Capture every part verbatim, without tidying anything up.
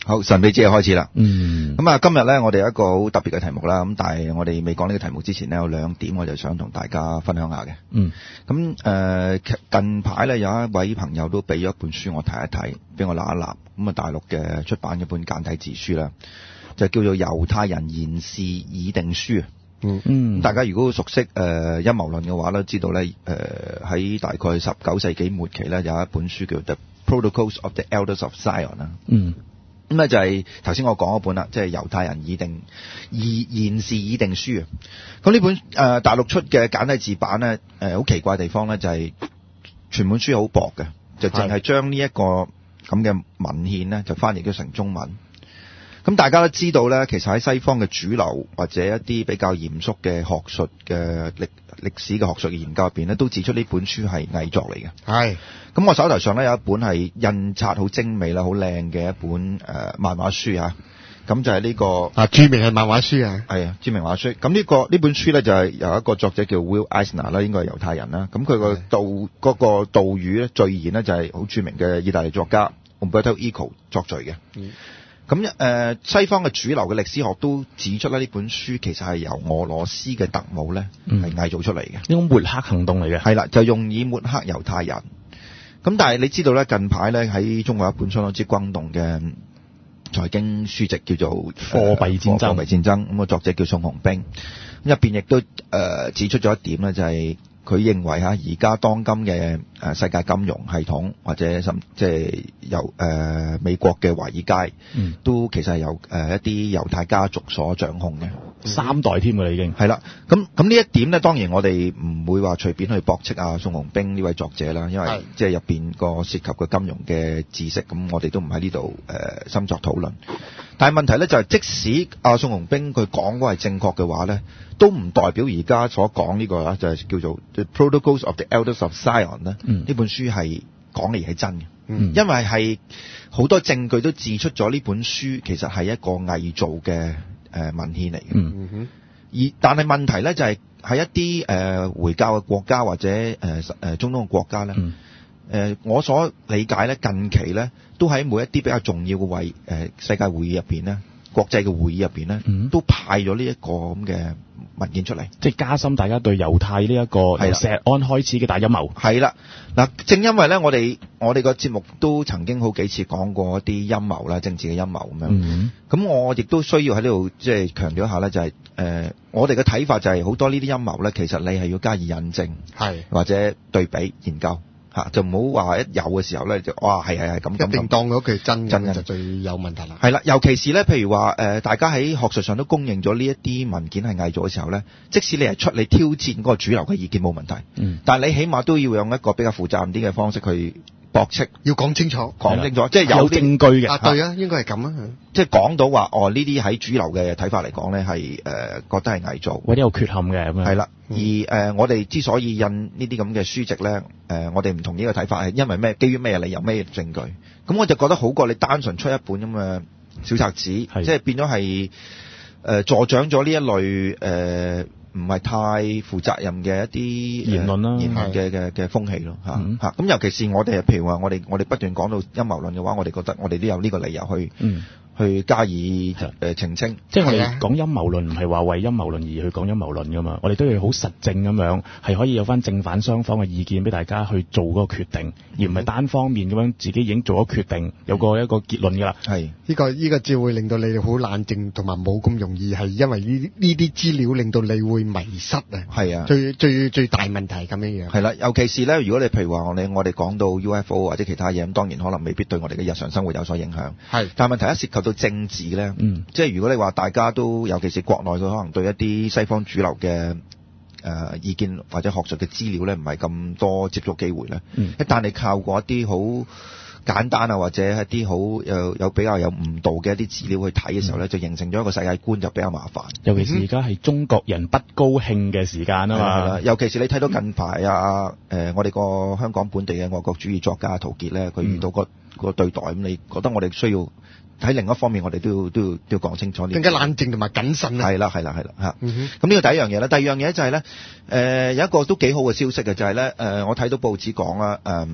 好，神秘之夜開始啦。 嗯。 咁啊，今日咧我哋有一個好特別嘅題目啦。咁但係我哋未講呢個題目之前呢，有兩點我就想同大家分享下嘅。 嗯。 咁誒、呃，近排咧有一位朋友都俾咗一本書我睇一睇，俾我揦一揦。咁啊，大陸嘅出版嘅本簡體字書啦，就叫做《猶太人言事議定書》。 嗯嗯。 大家如果熟悉誒陰謀論嘅話咧，知道咧誒喺大概十九世紀末期咧有一本書叫《The Protocols of the Elders of Zion》啦。嗯。咁咧就係頭先我講嗰本啦，即係猶太人議定議言事議定書啊。咁呢本誒、呃、大陸出嘅簡體字版咧，誒好奇怪嘅地方咧就係全本書好薄嘅，就淨係將呢一個咁嘅文獻咧就翻譯咗成中文。咁大家都知道咧，其實喺西方嘅主流或者一啲比較嚴肅嘅學術嘅歷歷史嘅學術嘅研究入邊咧，都指出呢本書係偽作嚟嘅。係。咁我手頭上咧有一本係印刷好精美啦、好靚嘅一本誒、呃、漫畫書啊。咁就係呢、這個啊，著名係漫畫書啊。 係啊，著名漫畫書。咁呢、這個呢本書咧就係由一個作者叫 Will Eisner 啦，應該係猶太人啦。咁佢個導嗰、那個導語咧序言咧就係好著名嘅意大利作家 Umberto Eco 作序嘅。嗯。咁誒、呃，西方嘅主流嘅歷史學都指出咧，呢本書其實係由俄羅斯嘅特務咧係偽造出嚟嘅，呢種抹黑行動嚟嘅。係啦，就用以抹黑猶太人。咁但係你知道咧，近排咧喺中國有一本相當之轟動嘅財經書籍叫做《貨幣戰爭》。貨幣戰爭咁個作者叫宋鴻兵，咁入邊亦都誒、呃、指出咗一點咧，就係、是。佢認為嚇而家當今嘅誒世界金融系統或者甚即係由誒美國嘅華爾街，嗯、都其實係由誒一啲猶太家族所掌控嘅，三代添㗎啦已經。係啦，咁咁呢一點咧，當然我哋唔會話隨便去駁斥啊宋鴻兵呢位作者啦，因為即係入邊個涉及嘅金融嘅知識，咁我哋都唔喺呢度誒深作討論。但係問題咧就係、是，即使阿宋鴻兵佢講嗰係正確嘅話咧，都唔代表而家所講呢個啦，就係叫做 The Protocols of the Elders of Zion 咧。呢、嗯、本書係講嚟係真嘅、嗯，因為係好多證據都指出咗呢本書其實係一個偽造嘅誒文獻嚟嘅。嗯哼。而但係問題咧就係、是、喺一啲誒、呃、回教嘅國家或者誒誒、呃、中東嘅國家咧。嗯誒、呃，我所理解咧，近期咧都喺每一啲比較重要嘅會誒、呃、世界會議入邊咧，國際嘅會議入邊咧，嗯、都派咗呢一個咁嘅文件出嚟，即係加深大家對猶太呢一個由錫安開始嘅大陰謀。係啦，嗱，正因為咧，我哋我哋個節目都曾經好幾次講過一啲陰謀啦，政治嘅陰謀咁樣。咁、嗯、我亦都需要喺呢度即係強調一下咧，就係、是、誒、呃，我哋嘅睇法就係好多呢啲陰謀咧，其實你係要加以引證，係或者對比研究。嚇，就唔好話一有嘅時候咧，就哇係係係咁咁，一定當咗佢真真就最有問題啦。係啦，尤其是咧，譬如話誒、呃，大家喺學術上都公認咗呢一啲文件係偽造嘅時候咧，即使你係出嚟挑戰嗰個主流嘅意見冇問題，嗯，但係你起碼都要用一個比較負責任啲嘅方式去駁斥，要講清楚，講清楚，即係有，有證據嘅。啊，對啊，應該係咁啊，即係講到話哦，呢啲喺主流嘅睇法嚟講咧，係誒、呃、覺得係偽造，或者有缺陷嘅咁樣。係啦。而誒、呃，我哋之所以印呢啲咁嘅書籍咧，誒、呃，我哋唔同呢個睇法係因為咩？基於咩理由？咩證據？咁我就覺得好過你單純出一本咁嘅小冊子，即係變咗係誒助長咗呢一類誒唔係太負責任嘅一啲言論啦、呃，言論嘅嘅嘅風氣咯嚇嚇。咁、嗯啊、尤其是我哋譬如話，我哋我哋不斷講到陰謀論嘅話，我哋覺得我哋都有呢個理由去。嗯去加以誒、呃、澄清，即係我哋講陰謀論唔係話為陰謀論而去講陰謀論噶嘛，我哋都要好實證咁樣，係可以有翻正反雙方嘅意見俾大家去做嗰個決定，而唔係單方面咁樣自己已經做咗決定，有個一個結論㗎啦。係呢、呢個呢、呢個只會令到你哋好冷靜，同埋冇咁容易係因為呢呢啲資料令到你會迷失啊。係啊，最最最大問題係咁樣樣。係啦，尤其是咧，如果你譬如話我哋我哋講到 U F O 或者其他嘢，咁當然可能未必對我哋嘅日常生活有所影響。係，但係問題一涉及到政治咧，嗯，即係如果你話大家都，尤其是國內佢可能對一啲西方主流嘅誒、呃、意見或者學術嘅資料咧，唔係咁多接觸機會咧，嗯，一旦你靠過一啲好簡單啊，或者一啲好有有比較有誤導嘅一啲資料去睇嘅時候咧，嗯，就形成咗一個世界觀就比較麻煩。尤其是而家係中國人不高興嘅時間啊嘛，尤其是你睇到近排啊誒、呃，我哋個香港本地嘅愛國主義作家陶傑咧，佢遇到個個對待咁，你覺得我哋需要？喺另一方面，我哋都要都要都要講清楚，更加冷靜同埋謹慎啊！係啦，係啦，係啦嚇。咁、嗯、呢個第一樣嘢啦，第二樣嘢就係、是、咧，誒、呃、有一個都幾好嘅消息嘅，就係、是、咧，誒、呃、我睇到報紙講啦，誒、呃、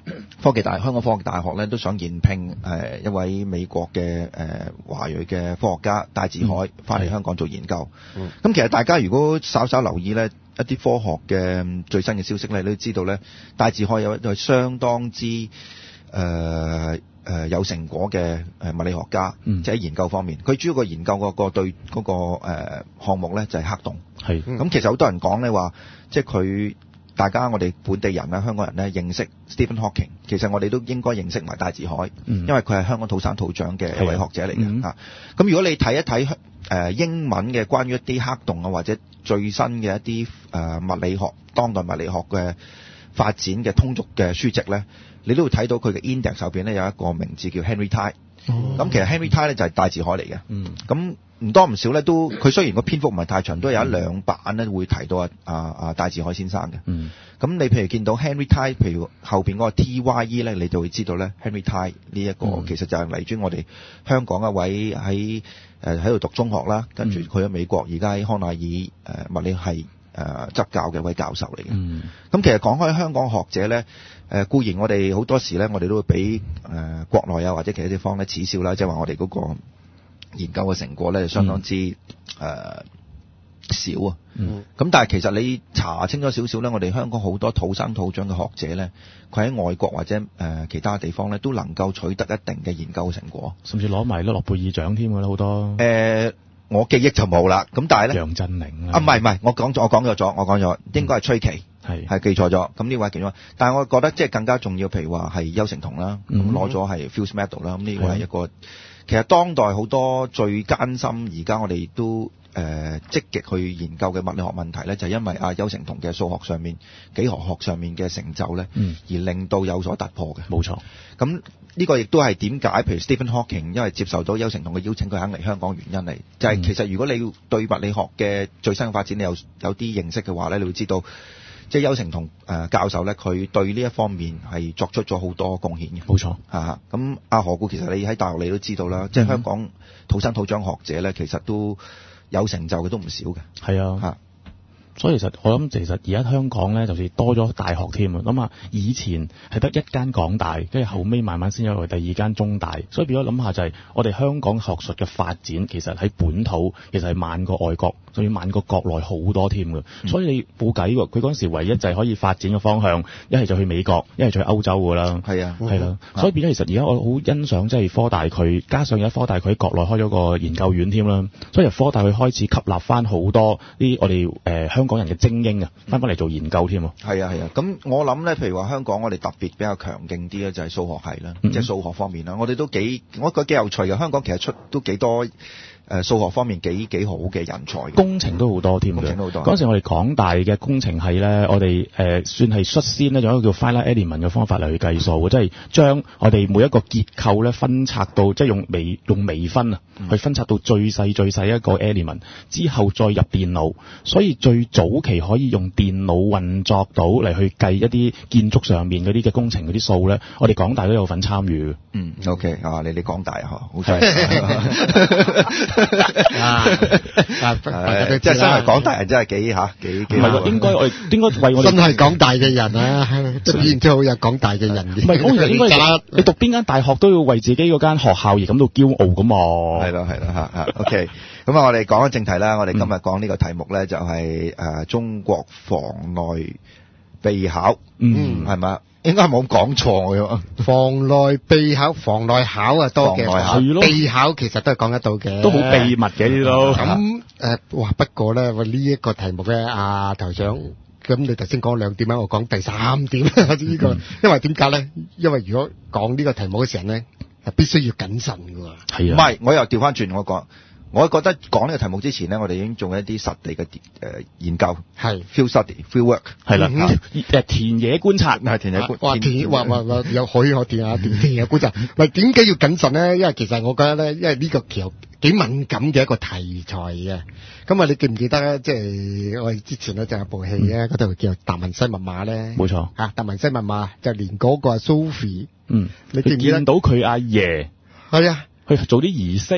科技大香港科技大學咧都想延聘誒、呃、一位美國嘅誒華裔嘅科學家戴志海翻嚟香港做研究。咁、嗯、其實大家如果稍稍留意咧一啲科學嘅最新嘅消息咧，你都知道咧戴志海有一個相當之誒誒、呃呃、有成果嘅誒物理學家， 嗯、 即係喺研究方面，佢主要個研究個個對嗰、那個誒、呃、項目咧就係、是、黑洞。 係咁、 嗯、其實好多人講咧話，即係佢。大家我哋本地人啦、香港人咧認識 Stephen Hawking， 其實我哋都應該認識埋戴志海，嗯、因為佢係香港土生土長嘅一位學者嚟嘅嚇。咁、嗯、如果你睇一睇誒、呃、英文嘅關於一啲黑洞啊，或者最新嘅一啲誒、呃、物理學、當代物理學嘅發展嘅通俗嘅書籍咧，你都會睇到佢嘅 index 上邊咧有一個名字叫 Henry Tai。咁、哦、其實 Henry Tai 咧就係戴志海嚟嘅。咁、嗯唔多唔少咧，都佢雖然個篇幅唔係太長，都有一兩版咧會提到啊啊啊戴志海先生嘅。嗯。咁你譬如見到 Henry Tai，譬如後邊嗰個 T Y E 咧，你就會知道咧 Henry Tai 呢一個、嗯、其實就係嚟自我哋香港一位喺誒喺度讀中學啦，跟住去咗美國，而家喺康乃爾誒物理系誒執教嘅一位教授嚟嘅。嗯。咁其實講開香港學者咧，誒、呃、固然我哋好多時咧，我哋都會俾誒、呃、國內啊或者其他地方咧恥笑啦，即係話我哋嗰、那個。研究嘅成果咧，就相當之誒、嗯呃、少啊。嗯。咁但係其實你查清咗少少咧，我哋香港好多土生土長嘅學者咧，佢喺外國或者誒、呃、其他地方咧，都能夠取得一定嘅研究成果，甚至攞埋諾貝爾獎添㗎啦，好多。誒、呃，我記憶就冇啦。咁但係咧，楊振寧啊，唔係唔係，我講咗，我講咗咗，我講咗，應該係崔琦，係係記錯咗。咁呢位其中，但係我覺得即係更加重要，譬如話係邱成桐啦，咁攞咗係 Fields Medal 啦，咁呢個係一個。其實當代好多最艱辛，而家我哋都誒、呃、積極去研究嘅物理學問題咧，就係、因為阿邱成桐嘅數學上面、幾何學上面嘅成就咧，嗯、而令到有所突破嘅。冇錯。咁呢個亦都係點解，譬如 Stephen Hawking 因為接受到邱成桐嘅邀請，佢肯嚟香港原因嚟，就係、是、其實如果你對物理學嘅最新發展你有有啲認識嘅話咧，你會知道。即係邱成桐誒教授咧，佢對呢一方面係作出咗好多貢獻嘅。冇錯嚇，咁阿何故其實你喺大學你都知道啦，嗯、即係香港土生土長學者咧，其實都有成就嘅都唔少嘅。係啊嚇。所以其實我諗，其實而家香港咧，就算多咗大學添啊。咁啊，以前係得一間港大，跟住後尾慢慢先有第二間中大。所以變咗諗下就係，我哋香港學術嘅發展，其實喺本土其實係慢過外國，仲要慢過國內好多添嘅。嗯、所以你冇計喎，佢嗰陣時唯一就係可以發展嘅方向，一係就去美國，一係就去歐洲㗎啦。係啊，係啦。所以變咗其實而家我好欣賞即係科大佢，加上有科大佢喺國內開咗個研究院添啦。所以由科大佢開始吸納翻好多啲我哋誒、呃、香港人嘅精英啊，翻返嚟做研究添喎。係啊係啊，咁我諗咧，譬如話香港我哋特別比較強勁啲咧，就係數學系啦，即係數學方面啦，我哋都幾，我覺得幾有趣嘅。香港其實出都幾多。誒數學方面幾幾好嘅人才，工程都好多添嘅。工程都好多。嗰陣時我哋港大嘅工程系咧，我哋誒、呃、算係率先咧，用一個叫 finite element 嘅方法嚟去計數，即係將我哋每一個結構咧分拆到，即係用微用微分啊，嗯、去分拆到最細最細一個 element，之後再入電腦。所以最早期可以用電腦運作到嚟去計一啲建築上面嗰啲嘅工程嗰啲數咧，我哋港大都有份參與。嗯 ，OK 啊，你哋港大啊，好犀利。啊！即係身為港大人真係幾嚇幾幾唔係喎，應該我哋應該為我哋真係港大嘅人啊，即係然之後有港大嘅人。唔係，我其實應該你讀邊間大學都要為自己嗰間學校而感到驕傲噶嘛。係咯係咯嚇嚇。OK，咁啊，我哋講翻正題啦。我哋今日講呢個題目咧，就係誒中國房內備考，嗯，係咪？應該冇講錯嘅，房內備考、房內考啊多嘅，備考其實都係講得到嘅，都好秘密嘅呢啲都。咁誒，哇！不過咧，我呢一個題目咧，阿頭長，咁你頭先講兩點啊，我講第三點啦，呢個，因為點解咧？因為如果講呢個題目嘅時候咧，係必須要謹慎嘅喎。係啊，唔係，我又調翻轉我講。我覺得講呢個題目之前咧，我哋已經做一啲實地嘅誒研究，係 field study、field work， 係啦，誒田野觀察，係田野觀，哇田，哇哇哇有可以可田啊田田野觀察。喂，點解要謹慎咧？因為其實我覺得咧，因為呢個其實幾敏感嘅一個題材嘅。咁啊，你記唔記得咧？即係我哋之前咧就有部戲咧，嗰度叫《達文西密碼》咧，冇錯嚇，《達文西密碼》就連嗰個 Sophie，嗯，你記唔記得到佢阿爺？係啊，去做啲儀式。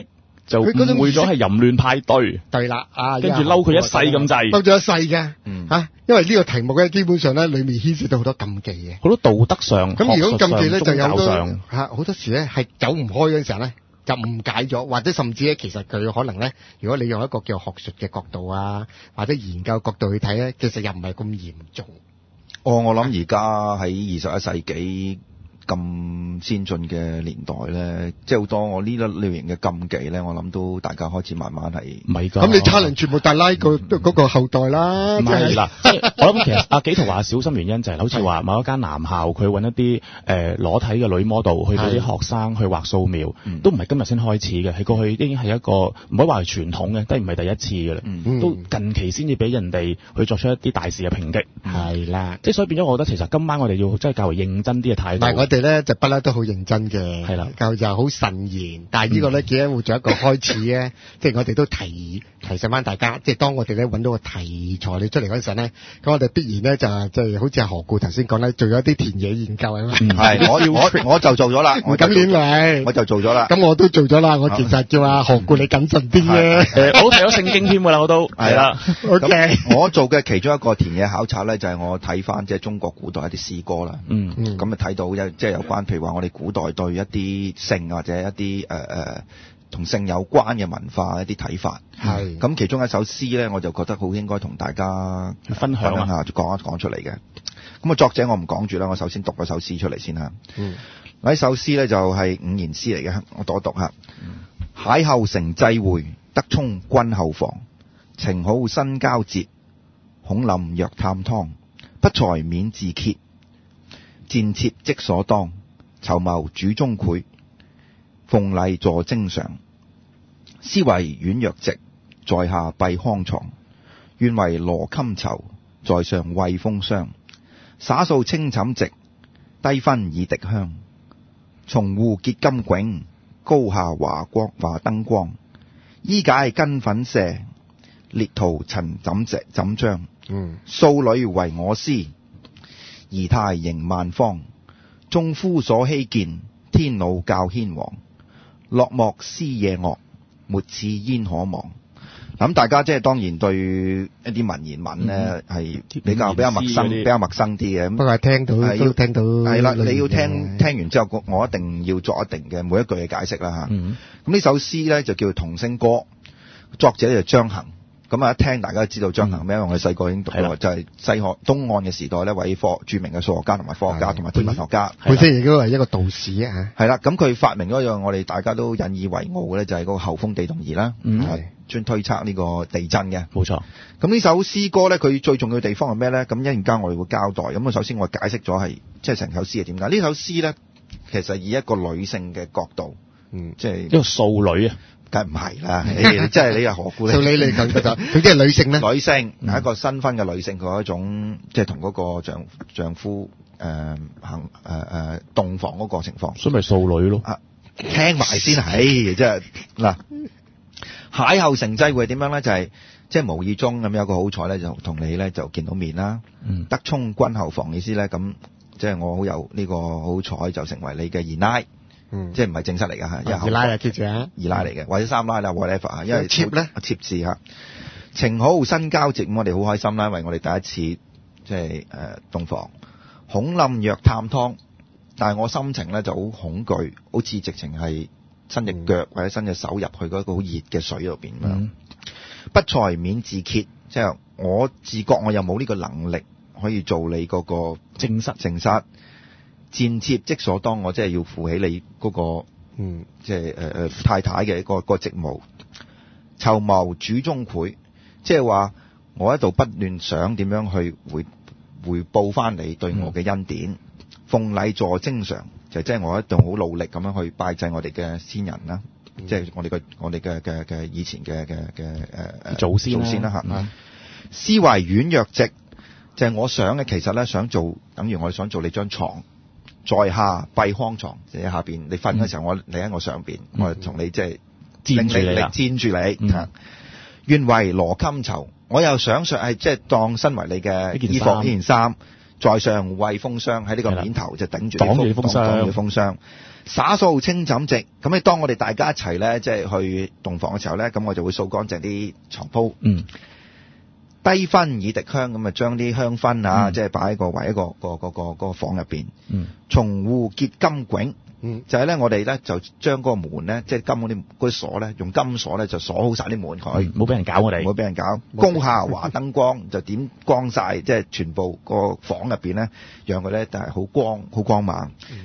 就誤會咗係淫亂派對。 對啦，啊， 跟住嬲佢一世咁滯， 嬲咗一世嘅， 嗯嚇，因為呢個題目咧，基本上咧，裡面牽涉到好多禁忌嘅， 好多道德上、 咁如果禁忌咧，就有好多學術上嚇好多時咧係走唔開嗰陣時候咧，就誤解咗，或者甚至咧，其實佢可能咧，如果你用一個叫學術嘅角度啊，或者研究角度去睇咧，其實又唔係咁嚴重。 哦，我諗而家喺二十一世紀咁先進嘅年代咧，即係好多我呢一類型嘅禁忌咧，我諗都大家開始慢慢係唔係㗎。 咁你差人全部大拉個嗰個後代啦， 唔係啦，即係我諗其實阿紀陶話小心原因就係好似話某一間男校佢揾一啲誒裸體嘅女 model 去俾啲學生去畫素描，都唔係今日先開始嘅，係過去已經係一個唔可以話係傳統嘅，都唔係第一次嘅啦， 嗯都近期先至俾人哋去作出一啲大事嘅抨擊。 係啦， 即係所以變咗，我覺得其實今晚我哋要真係較為認真啲嘅態度。 但係我哋咧就不嬲都好認真嘅， 係啦， 就就好慎言。但係呢個咧，只係會做一個開始咧，即係我哋都提提醒翻大家，即係當我哋咧揾到個題材你出嚟嗰陣咧，咁我哋必然咧就即係好似阿何故頭先講咧，做咗啲田野研究係咪？ 係我我我就做咗啦， 唔敢亂嚟， 我就做咗啦。 咁我都做咗啦，我其實叫阿何故你謹慎啲嘅。 誒，我都睇咗聖經添㗎啦，我都係啦。 OK， 我做嘅其中一個田野考察咧，就係我睇翻即係中國古代一啲詩歌啦。 嗯， 咁啊睇到有即係有關，譬如話我哋古代對一啲性或者一啲誒誒同性有關嘅文化一啲睇法。 係。 咁其中一首詩咧，我就覺得好應該同大家分享一下，講一講出嚟嘅。咁啊，作者我唔講住啦，我首先讀嗰首詩出嚟先嚇。 嗯。 呢首詩咧就係五言詩嚟嘅，我讀一讀嚇。邂逅成際會，得充君後房。情好新交接，恐臨若探湯。不才免自揭，戰妾即所當。籌謀主中賄，鳳麗坐正常。思惟婉約直，在下閉康床。願為羅衾囚，在上慰風霜。灑掃清寢席，低分以滴香。松戶結金迥，高下華光華燈光。衣解根粉射，列塗陳枕席枕章。 嗯， 素女為我師，儀態迎萬方。眾夫所希見，天老教牽黃。落幕思夜樂，沒似煙可忘。咁大家即係當然對一啲文言文咧係比較比較陌生，比較陌生啲嘅。 不過聽到都聽到係啦，你要聽聽完之後，我一定要作一定嘅每一句嘅解釋啦嚇。咁呢首詩咧就叫《童聲歌》，作者就張衡。咁啊，一聽大家都知道張衡咩？因為我哋細個已經讀過，就係西漢東漢嘅時代咧，位科著名嘅數學家同埋科學家同埋天文學家， 本身亦都係一個道士啊嚇。 係啦，咁佢發明嗰樣我哋大家都引以為傲嘅咧，就係嗰個候風地動儀啦，係專推測呢個地震嘅。 冇錯。 咁呢首詩歌咧，佢最重要嘅地方係咩咧？咁一陣間我哋會交代。咁我首先我解釋咗係即係成首詩係點解？呢首詩咧，其實以一個女性嘅角度，嗯，即係一個素女啊。 梗唔係啦，你即係你又何故咧？ 照你嚟講，佢即係女性咧。 女性係一個新婚嘅女性，佢有一種即係同嗰個丈丈夫誒行誒誒洞房嗰個情況。 所以咪素女咯。 啊，聽埋先係，即係嗱，邂逅成際會點樣咧？就係即係無意中咁有個好彩咧，就同你咧就見到面啦。嗯。得充君後房意思咧，咁即係我好有呢個好彩，就成為你嘅二奶。嗯，即係唔係正式嚟㗎嚇，因為二奶啊，記住啊， 二奶嚟嘅，或者三奶啦 whatever 啊，因為妾咧， 妾字嚇，情好新交接，咁我哋好開心啦，因為我哋第一次即係誒洞房，恐冧若探湯，但係我心情咧就好恐懼，好似直情係伸隻腳或者伸隻手入去嗰個好熱嘅水入邊咁樣，不才免自揭，即係我自覺我又冇呢個能力可以做你嗰個正室正室。戰妾即所當，我即係要負起你嗰、那個，嗯，即係誒誒太太嘅一個個職務。籌謀主中賄，即係話我喺度不斷想點樣去回回報翻你對我嘅恩典。鳳禮坐正常，就即係我一度好努力咁樣去拜祭我哋嘅先人啦，嗯、即係我哋嘅我哋嘅嘅嘅以前嘅嘅嘅誒祖先祖先啦嚇。思維婉約直，就係、是、我想嘅，其實咧想做，等於我想做你張床。在下閉康床，即係下邊你瞓嘅時候，我你喺我上邊，嗯、我同你即係佔住你啦， 佔住你。願為羅衾囚，我又想說係即係當身為你嘅衣服呢件衫， 在上為風霜，喺呢個面頭就頂住擋住風霜擋住風霜。灑掃清枕席，咁你當我哋大家一齊咧，即係去洞房嘅時候咧，咁我就會掃乾淨啲床鋪。 嗯。 低薰以滴香，咁啊將啲香薰啊， 嗯、 即係擺喺個圍一個個個個個房入邊。 嗯。 松戶結金迥， 嗯， 就係咧，我哋咧就將嗰個門咧，即係金嗰啲嗰啲鎖咧，用金鎖咧就鎖好晒啲門佢， 唔好俾人搞我哋， 唔好俾人搞。高下華燈光就點光晒，即係全部個房入邊咧，讓佢咧就係好光好光猛。 嗯、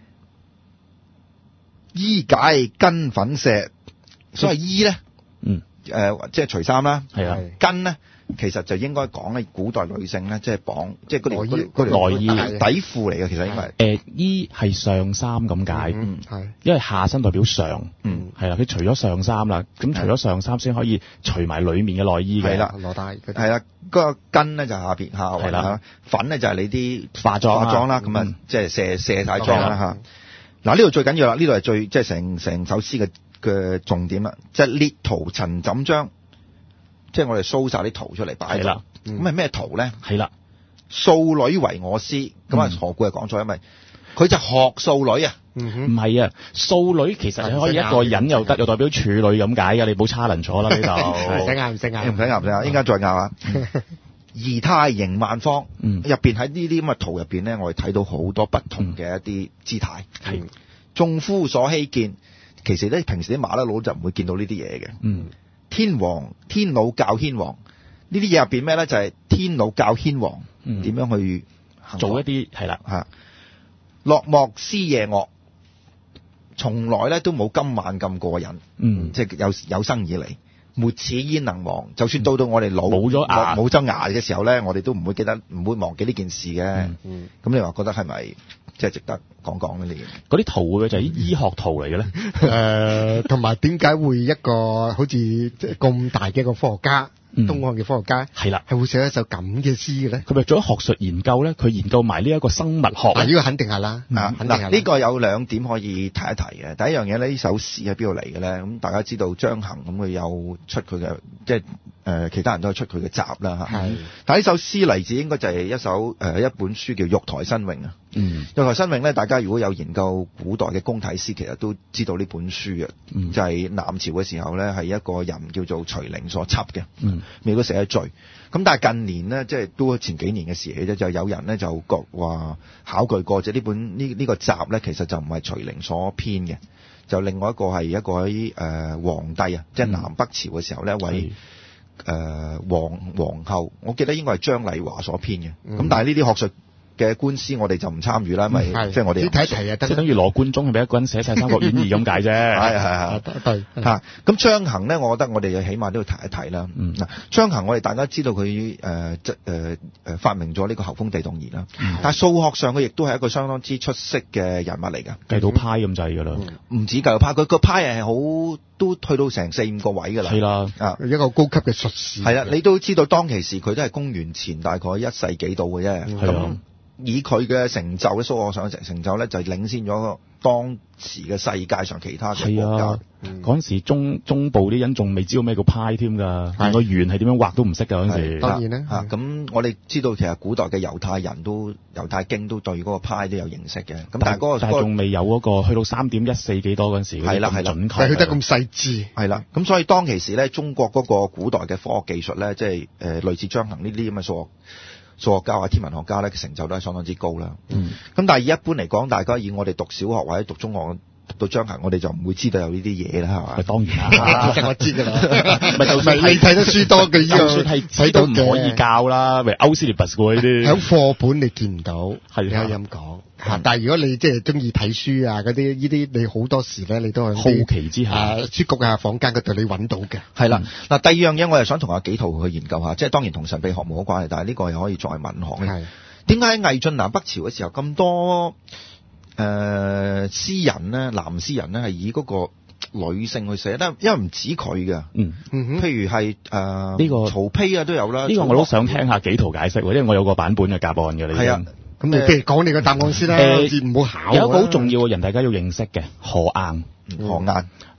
衣解巾粉石，所謂衣咧， 嗯， 誒、呃、即係除衫啦， 係啊， 巾咧。其實就應該講咧，古代女性咧，即係綁，即係嗰條嗰條內衣底褲嚟嘅，其實應該係。 誒衣係上衫咁解， 嗯，係， 因為下身代表上， 嗯， 係啦，佢除咗上衫啦，咁除咗上衫先可以除埋裡面嘅內衣嘅， 係啦， 羅帶， 係啦，嗰個巾咧就下邊下圍啦，粉咧就係你啲化妝化妝啦，咁啊即係卸卸曬妝啦嚇。嗱呢度最緊要啦，呢度係最即係成成首詩嘅嘅重點啦，即係列圖陳枕章。即係我哋掃晒啲圖出嚟擺喺度，咁係咩圖咧？ 係啦， 素女為我師，咁啊何故係講錯？因為佢就學素女啊， 唔係啊，素女其實你可以一個人又得，又代表處女咁解嘅，你冇差能錯啦呢度。 唔使拗唔使拗， 唔使拗唔使拗，應該再拗啊！儀態形萬方，入邊喺呢啲咁嘅圖入邊咧，我哋睇到好多不同嘅一啲姿態。係眾夫所希見，其實咧平時啲麻甩佬就唔會見到呢啲嘢嘅。 嗯。 天王天老教牽王呢啲嘢入邊咩咧？就係、是、天老教牽王點樣去做一啲係啦嚇。落幕詩夜樂，從來咧都冇今晚咁過癮。 嗯， 即係有有生以嚟，沒齒焉能忘。就算到到我哋老冇咗牙冇周牙嘅時候咧，我哋都唔會記得，唔會忘記呢件事嘅。嗯，咁、嗯、你話覺得係咪即係值得講講呢啲嘢？ 嗰啲圖會就係啲醫學圖嚟嘅咧。 誒、呃，同埋點解會一個好似即係咁大嘅一個科學家？ 嗯、 東漢嘅科學家係啦， 係會寫一首咁嘅詩嘅咧。 佢咪做咗學術研究咧？佢研究埋呢一個生物學。嗱、 啊，呢、這個肯定係啦。 嗯、啊， 肯定係。 呢個有兩點可以提一提嘅。第一樣嘢咧，呢首詩喺邊度嚟嘅咧？咁大家知道張衡咁佢有出佢嘅，即係誒、呃、其他人都係出佢嘅集啦嚇。係。但係呢首詩嚟自應該就係一首誒、呃、一本書叫《玉台新詠》啊。嗯。玉台新詠咧，大家如果有研究古代嘅宮體詩，其實都知道呢本書嘅。嗯。就係、是、南朝嘅時候咧，係一個人叫做徐陵所輯嘅。嗯。未都寫得最。咁但係近年呢，即係都前幾年嘅事嚟啫，就有人呢，就覺話考據過，即係呢本呢呢、呢個集呢，其實就唔係徐陵所編嘅，就另外一個係一個喺誒、呃、皇帝啊，即係南北朝嘅時候呢，一位誒皇皇后，我記得應該係張麗華所編嘅。咁、嗯、但係呢啲學術嘅官司我哋就唔參與啦，因為即係我哋睇題啊， 即係等於羅貫中係咪一個人寫晒《三國演義》咁解啫？ 係係係對嚇。咁張衡咧，我覺得我哋起碼都要提一提啦。嗱、嗯，張衡我哋大家知道佢誒即誒誒發明咗呢個候風地動儀啦。但係數學上佢亦都係一個相當之出色嘅人物嚟㗎， 計到派咁滯㗎啦。唔、 嗯、止計到派，佢個派係好都去到成四五個位㗎啦。係啦，啊一個高級嘅術士。 係啦，你都知道當其時佢都係公元前大概一世紀度嘅啫。係啊。以佢嘅成就嘅數學上嘅成就咧，就領先咗當時嘅世界上其他嘅國家。嗰、 嗯、陣時中中部啲人仲未知道咩叫派添㗎，連個圓係點樣畫都唔識㗎嗰陣時。 當然啦。 嚇咁、啊、我哋知道其實古代嘅猶太人都猶太經都對嗰個派都有認識嘅。咁但係嗰、嗰個但係仲未有嗰、嗰個去到三點一四幾多嗰陣時係啦係啦，準確。 係去得咁細緻。 係啦。咁所以當其時咧，中國嗰個古代嘅科學技術咧，即係誒、呃、類似張衡呢啲咁嘅數學。數學家啊，天文學家咧，成就都係相當之高啦。嗯。咁但係以一般嚟講，大家以我哋讀小學或者讀中學讀到張衡，我哋就唔會知道有呢啲嘢啦，係嘛？ 當然啦， 其實我知㗎啦。咪就算你睇得書多嘅呢個， 係睇到唔可以教啦，咪歐斯列拔嗰啲。 喺課本你見唔到，係你可以咁講。 嗯、 但係如果你即係中意睇書啊，嗰啲呢啲你好多時咧，你都係好奇之下， 啊、書局啊、房間嗰度你揾到嘅。 係啦，嗱、嗯、第二樣嘢我又想同阿紀陶去研究下，即係當然同神秘學冇關係，但係呢個又可以作為文學嘅。點解喺魏晉南北朝嘅時候咁多誒、呃、詩人咧，男詩人咧係以嗰個女性去寫咧？因為唔止佢嘅，嗯，譬如係誒呢個曹丕啊都有啦。呢、 這個我都想聽下紀陶解釋，因為我有個版本嘅答案嘅。你係啊。 咁你譬如講你個答案先啦，唔、呃、好考。 有一個好重要嘅人，大家要認識嘅何晏。 何晏，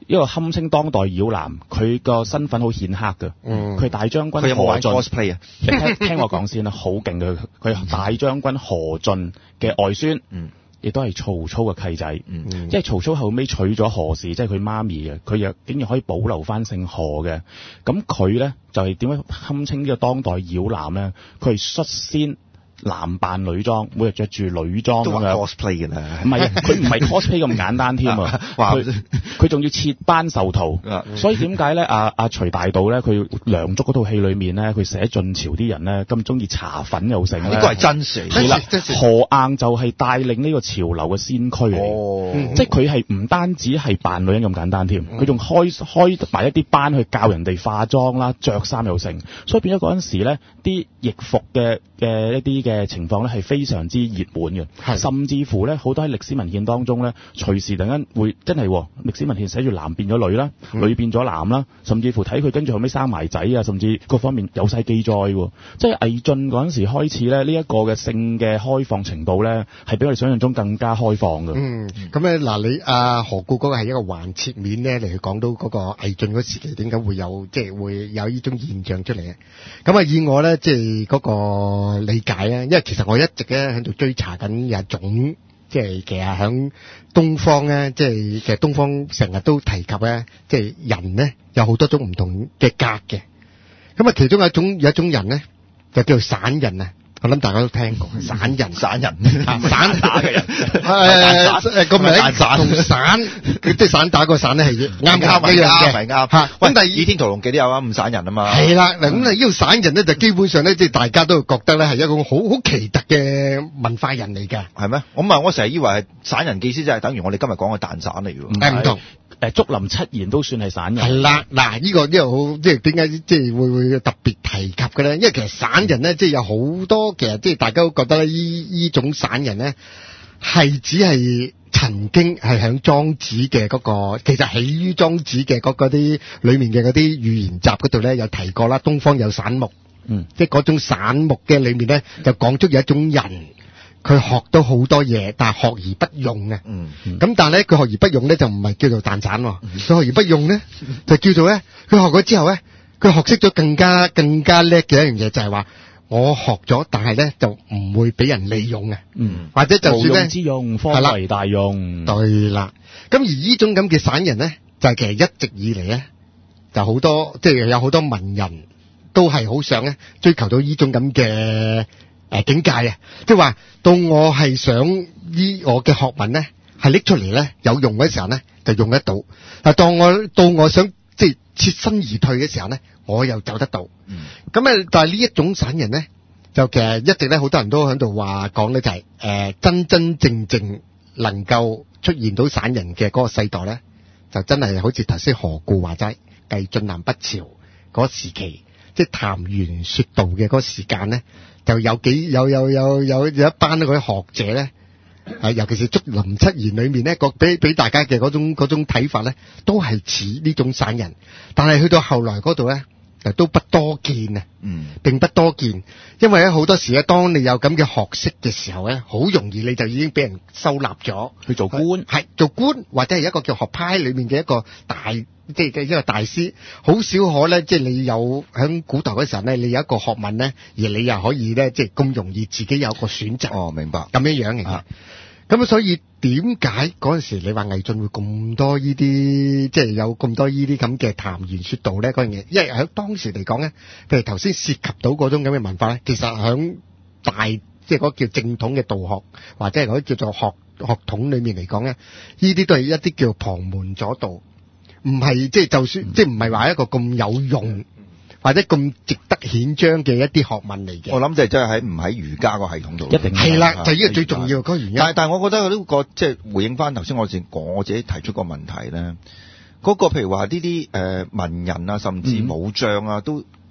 一個堪稱當代妖男，佢個身份好顯赫嘅。 嗯， 佢大將軍佢有冇玩何進 cosplay 啊？ 你聽聽我講先啦，好勁嘅佢，佢大將軍何進嘅外孫， 嗯， 亦都係曹操嘅契仔。 嗯， 即係曹操後尾娶咗何氏，即係佢媽咪嘅，佢又竟然可以保留翻姓何嘅。咁佢咧就係點樣堪稱呢個當代妖男咧？佢係率先男扮女裝，每日着住女裝都玩咁樣。 cosplay 嘅啦。 唔係啊，佢唔係 cosplay 咁簡單添啊！ 話佢佢仲要設班授徒， 啊所以點解咧？阿阿徐大道咧，佢梁祝嗰套戲裏面咧，佢寫晉朝啲人咧咁中意搽粉又成咧。 呢個係真事。 係啦真事， 何晏就係帶領呢個潮流嘅先驅嚟。 哦， 嗯即係佢係唔單止係扮女人咁簡單添， 嗯佢仲開開埋一啲班去教人哋化妝啦、着衫又成，所以變咗嗰陣時咧，啲易服嘅嘅一啲嘅情況咧係非常之熱門嘅， 係甚至乎咧好多喺歷史文獻當中咧，隨時突然間會真係喎歷史文獻寫住男變咗女啦， 嗯女變咗男啦，甚至乎睇佢跟住後尾生埋仔啊，甚至各方面有晒記載喎，即係魏晉嗰陣時開始咧，呢、這、一個嘅性嘅開放程度咧係比我哋想象中更加開放嘅。 嗯，咁咧嗱，你阿何故嗰個係一個橫切面咧嚟去講到嗰個魏晉嗰時期點解會有即係會有呢種現象出嚟嘅。咁啊，以我咧即係嗰個理解咧，因為其實我一直咧喺度追查緊有一種即係其實喺東方咧，即係其實東方成日都提及咧，即係人咧有好多種唔同嘅格嘅。咁啊，其中有一種有一種人咧就叫做散人啊。我諗大家都聽過，散人， 散人， 散打嘅人， 誒誒個名同散，即係散打個散咧係啱啱一樣嘅， 係啱。 嚇喂， 咁第二 《倚天屠龍記》都有啊，五散人啊嘛。 係啦，嗱咁啊呢個散人咧就基本上咧，即係大家都覺得咧係一個好好奇特嘅文化人嚟㗎。 係咩？我唔係，我成日以為係散人嘅意思，就係等於我哋今日講嘅蛋散嚟嘅喎。 誒唔同。 誒竹林七賢都算係散人。 係啦，嗱呢個呢個好，即係點解即係會會特別提及嘅咧？因為其實散人咧，即係有好多其實即係大家都覺得咧，依依種散人咧係只係曾經係喺莊子嘅嗰個，其實起於莊子嘅嗰嗰啲裡面嘅嗰啲寓言集嗰度咧有提過啦。東方有散目， 嗯， 即係嗰種散目嘅裡面咧就講出有一種人。佢學到好多嘢，但係學而不用嘅。 嗯， 咁但係咧，佢學而不用咧就唔係叫做蛋散喎。佢學而不用咧，就叫做咧，佢學咗之後咧，佢學識咗更加更加叻嘅一樣嘢，就係話我學咗，但係咧就唔會俾人利用嘅。 嗯， 或者就算無用咧， 之用，方為大用。 對啦。咁而呢種咁嘅散人咧，就係其實一直以嚟咧，就好多即係有好多文人都係好想咧追求到呢種咁嘅。誒境界啊，即係話到我係想依我嘅學問咧，係拎出嚟咧有用嘅時候咧，就用得到。但係當我到我想即係切身而退嘅時候咧，我又走得到。咁、嗯、啊，但係呢一種散人咧，就其實一直咧好多人都喺度話講咧，就係、是、誒、呃、真真正正能夠出現到散人嘅嗰個世代咧，就真係好似頭先何故話齋，魏晉南北朝嗰時期，即係談玄說道嘅嗰個時間咧。就有幾有有有有有一班嗰啲學者咧，係尤其是竹林七賢裏面咧，個俾俾大家嘅嗰種嗰種睇法咧，都係似呢種散人，但係去到後來嗰度咧，就都不多見啊， 嗯， 並不多見，因為咧好多時咧，當你有咁嘅學識嘅時候咧，好容易你就已經俾人收納咗去做官， 係做官或者係一個叫學派裏面嘅一個大。即係一個大師，好少可咧，即係你有喺古代嗰時候咧，你有一個學問咧，而你又可以咧，即係咁容易自己有個選擇。 哦，明白。 咁樣樣嘅。咁啊，所以點解嗰陣時你話魏晉會咁多呢啲，即係有咁多呢啲咁嘅談言說道咧？嗰樣嘢，因為喺當時嚟講咧，譬如頭先涉及到嗰種咁嘅文化咧，其實喺大即係嗰叫正統嘅道學，或者係嗰啲叫做學學統裏面嚟講咧，呢啲都係一啲叫旁門左道。唔係即係就算、嗯、即係唔係話一個咁有用或者咁值得顯彰嘅一啲學問嚟嘅。我諗就係真係喺唔喺儒家個系統度。 一定係啦，就係呢個最重要嗰個原因。 但係但係，我覺得呢、這個即係回應翻頭先我自講我自己提出個問題咧，嗰、那個譬如話呢啲誒文人啊，甚至武將啊，嗯、都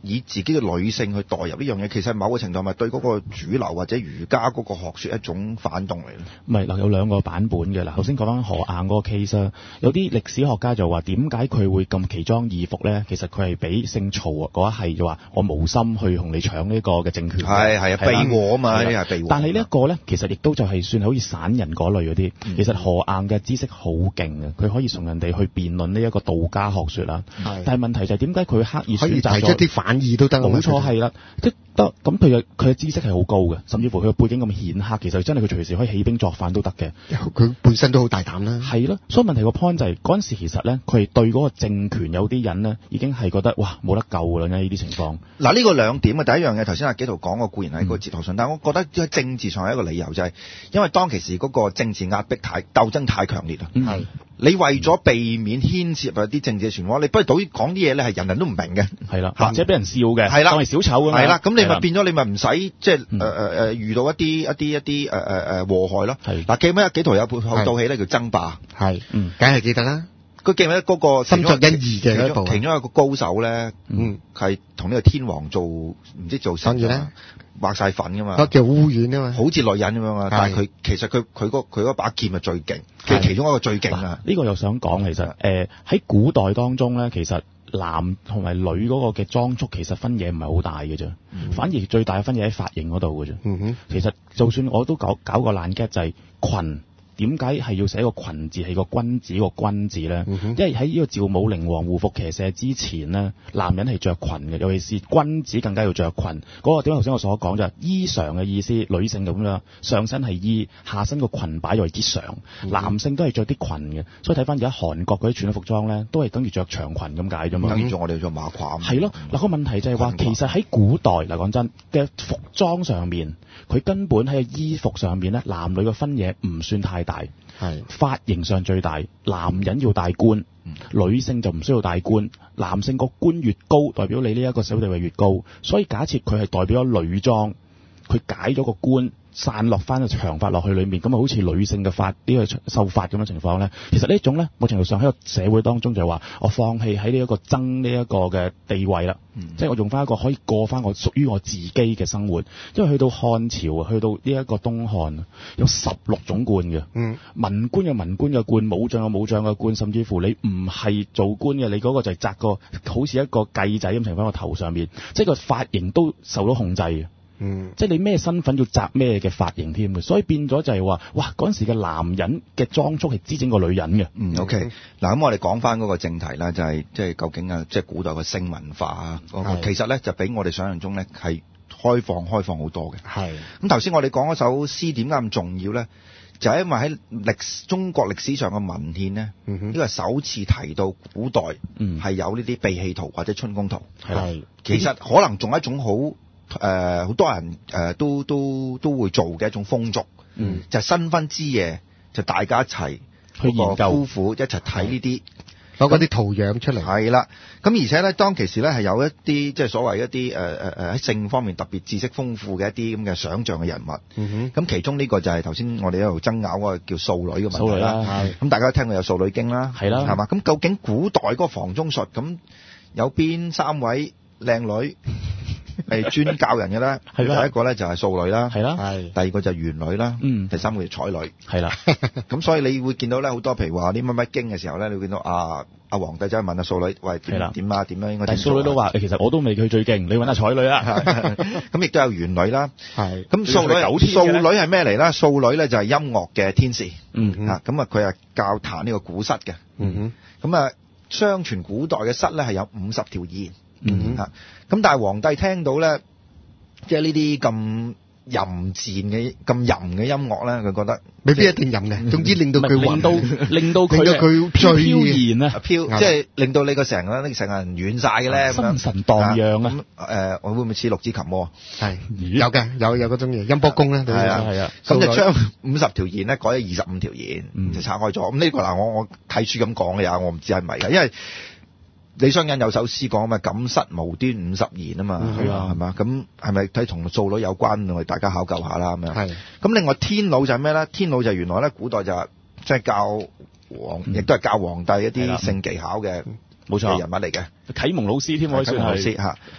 以自己嘅女性去代入呢樣嘢，其實某個程度係咪對嗰個主流或者儒家嗰個學説一種反動嚟咧？ 唔係嗱，有兩個版本嘅啦。頭先講翻何晏嗰個 case 啦，有啲歷史學家就話點解佢會咁奇裝異服咧？其實佢係俾姓曹嗰一係就話我無心去同你搶呢個嘅政權。 係係啊，避禍啊嘛，呢啲係避禍。 但係呢一個咧，其實亦都就係算係好似散人嗰類嗰啲。嗯、其實何晏嘅知識好勁嘅，佢可以同人哋去辯論呢一個道家學説啦。但係問題就係點解佢刻意選擇咗？可以提出啲反義都得。 冇錯係啦，即得咁佢嘅佢嘅知識係好高嘅，甚至乎佢嘅背景咁顯赫，其實真係佢隨時可以起兵作反都得嘅。 佢本身都好大膽啦。 係咯，所以問題個 point 就係嗰陣時其實咧，佢係對嗰個政權有啲人咧已經係覺得哇冇得救㗎啦呢啲情況。 嗱呢個兩點啊，第一樣嘢頭先阿紀陶講個固然係個哲學上，嗯、但係我覺得喺政治上係一個理由，就係、是、因為當其時嗰個政治壓迫太鬥爭太強烈啦。係、嗯。你為咗避免牽涉入啲政治嘅漩渦，你不如倒講啲嘢咧係人人都唔明嘅，係啦，或者俾人笑嘅，係啦，當係小丑㗎嘛，係啦，咁你咪變咗你咪唔使即係誒誒誒遇到一啲一啲一啲誒誒誒禍害咯。係嗱，記唔記得紀陶有部套戲咧叫《爭霸》？係，嗯，梗係記得啦。佢記唔記得嗰個深作欣二嘅一部？其中一個高手咧，嗯，係同呢個天王做唔知做生意咧。畫晒粉㗎嘛，叫烏丸啊嘛，好似女人咁樣啊，但係佢其實佢佢嗰佢嗰把劍係最勁，其實其中一個最勁啊。 呢個又想講其實誒喺、呃、古代當中咧，其實男同埋女嗰個嘅裝束其實分野唔係好大嘅啫，嗯、反而最大嘅分野喺髮型嗰度嘅啫。嗯哼，其實就算我都搞搞個爛 get 就係裙。點解係要寫個裙字係個君子個君字咧？嗯、因為喺呢個趙武靈王護服騎射之前呢，男人係着裙嘅，尤其是君子更加要着裙。嗰、那個點解頭先我所講就係衣裳嘅意思，女性咁樣上身係衣，下身個裙擺為之裳。嗯、男性都係着啲裙嘅，所以睇翻而家韓國嗰啲傳統服裝咧，都係等於着長裙咁解啫嘛。 等於我哋着馬褂。係咯，嗱、那個問題就係話，其實喺古代嗱講真嘅服裝上面，佢根本喺衣服上面咧，男女嘅分野唔算太大。係髮型上最大，男人要戴冠，嗯、女性就唔需要戴冠。男性個冠越高，代表你呢一個社會地位越高。所以假設佢係代表咗女裝，佢解咗個冠，散落翻個長髮落去裏面，咁啊好似女性嘅髮呢、呢個秀髮咁嘅情況咧。其實呢一種咧，某程度上喺個社會當中就係話，我放棄喺呢一個爭呢一個嘅地位啦，嗯、即係我用翻一個可以過翻我屬於我自己嘅生活。因為去到漢朝啊，去到呢一個東漢啊，有十六種冠嘅，嗯、文官有文官嘅冠，武將有武將嘅冠，甚至乎你唔係做官嘅，你嗰個就係紮個好似一個髻仔咁，呈翻個頭上面，即係個髮型都受到控制嘅。嗯，即係你咩身份要紮咩嘅髮型添嘅，所以變咗就係話，哇嗰陣時嘅男人嘅裝束係支整過女人嘅。 嗯 ，OK，嗱咁我哋講翻嗰個正題啦，就係即係究竟啊，即係古代嘅性文化啊，其實咧就比我哋想象中咧係開放開放好多嘅。係。咁頭先我哋講嗰首詩點解咁重要咧？就係因為喺歷中國歷史上嘅文獻咧，呢、嗯、個係首次提到古代係有呢啲避氣圖或者春宮圖。係。其實可能仲係一種好。誒好、呃、多人誒、呃、都都都會做嘅一種風俗，嗯，就係新婚之夜就大家一齊去研究，夫婦一齊睇呢啲攞嗰啲圖樣出嚟， 係啦。咁而且咧，當其時咧係有一啲即係所謂一啲誒誒誒喺性方面特別知識豐富嘅一啲咁嘅想像嘅人物。嗯哼。咁其中呢個就係頭先我哋一路爭拗嗰個叫素女嘅問題啦。素女啦，係。咁大家都聽過有素女經啦，係啦，係嘛？咁究竟古代嗰個房中術咁有邊三位靚女係專教人嘅咧？係啦，第一個咧就係素女啦，係啦，係。第二個就係元女啦，嗯。第三個就係彩女，係啦。咁所以你會見到咧好多，譬如話啲乜乜經嘅時候咧，你會見到啊阿皇帝走去問阿素女，喂點點啊點樣應該？但係素女都話，其實我都未佢最勁，你揾阿彩女啦。咁亦都有元女啦，係。咁素女素女係咩嚟咧？素女咧就係音樂嘅天使，嗯啊咁啊佢係教彈呢個古瑟嘅，嗯哼。咁啊相傳古代嘅瑟咧係有五十條弦。嗯嚇，咁但係皇帝聽到咧，即係呢啲咁淫賤嘅、咁淫嘅音樂咧，佢覺得未必一定淫嘅，總之令到佢令到令到佢佢飄然啊， 飄，即係令到你個成個成個人軟晒嘅咧， 心神蕩漾啊！ 咁誒，我會唔會似六指琴喎？ 係有嘅，有有嗰種嘢，音波功咧， 係啊係啊，咁就將五十條弦咧改咗二十五條弦，就拆開咗。咁呢個嗱，我我睇書咁講嘅呀，我唔知係咪嘅，因為李商隱有首詩講啊嘛，錦瑟無端五十弦啊嘛，係啊，係嘛？咁係咪睇同素女有關？我哋大家考究下啦咁樣。係。咁另外天老就係咩咧？天老就原來咧古代就係即係教皇，亦都係教皇帝一啲性技巧嘅冇錯人物嚟嘅， 啟蒙老師添，可以算係。 啟蒙老師嚇。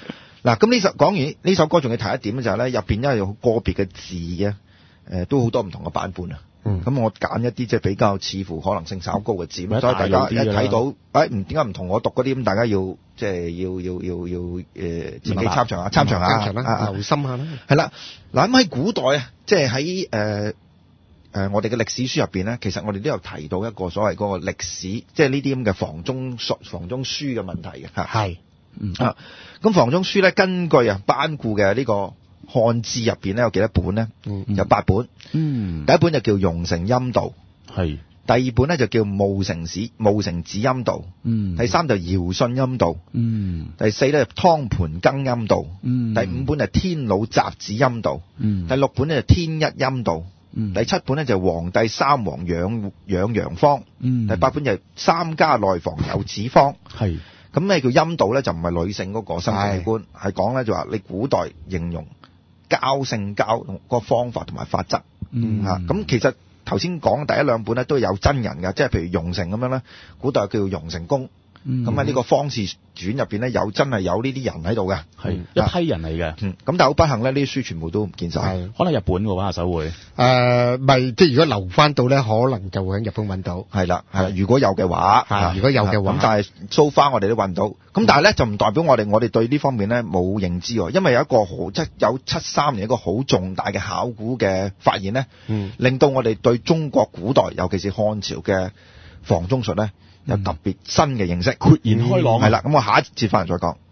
嗱，咁呢首講完呢首歌，仲要提一點咧，就係咧入邊因為有個別嘅字啊，誒都好多唔同嘅版本啊。 嗯， 咁我揀一啲即係比較似乎可能性稍高嘅字， 嗯所以大家一睇到， 大誒唔點解唔同我讀嗰啲咁，大家要即係要要要要誒、呃、自己明白參詳下，參詳下， 參詳啦， 啊留心下啦。 係啦，嗱咁喺古代啊，即係喺誒誒我哋嘅歷史書入邊咧，其實我哋都有提到一個所謂嗰個歷史，即係呢啲咁嘅房中術、房中書嘅問題嘅嚇。 係， 嗯啊，咁房中書咧，根據啊班固嘅呢個漢字入邊咧，有幾多本咧？ 嗯有八本。 嗯第一本就叫《容成陰道》， 係第二本咧就叫《務成史》，務成子陰道。 嗯第三就《堯舜陰道》， 嗯第四咧就《湯盤庚陰道》， 嗯第五本就《天老雜子陰道》， 嗯第六本咧就《天一陰道》， 嗯第七本咧就《黃帝三皇養養陽方》， 嗯第八本就係《三家內房有子方》。 係咁咩叫陰道咧？就唔係女性嗰個生殖器官，係講咧就話你古代形容交性交個方法同埋法則。 嗯嚇咁、其實頭先講第一兩本咧都有真人嘅，即係譬如容成咁樣咧，古代叫容成公。咁喺呢個《方士傳》入邊咧，有真係有呢啲人喺度嘅， 係一批人嚟嘅。 嗯，咁但係好不幸咧，呢啲書全部都唔見晒。 係。 可能日本嘅話手會誒，咪即係如果留翻到咧，可能就會喺日本揾到。 係啦，係啦，如果有嘅話， 係如果有嘅話咁但係 so far 我哋都揾到。咁但係咧就唔代表我哋我哋對呢方面咧冇認知喎，因為有一個好即係有七三年一個好重大嘅考古嘅發現咧， 嗯令到我哋對中國古代尤其是漢朝嘅房中術咧有特別新嘅認識， 豁然開朗啊係啦，咁我下一節翻嚟再講。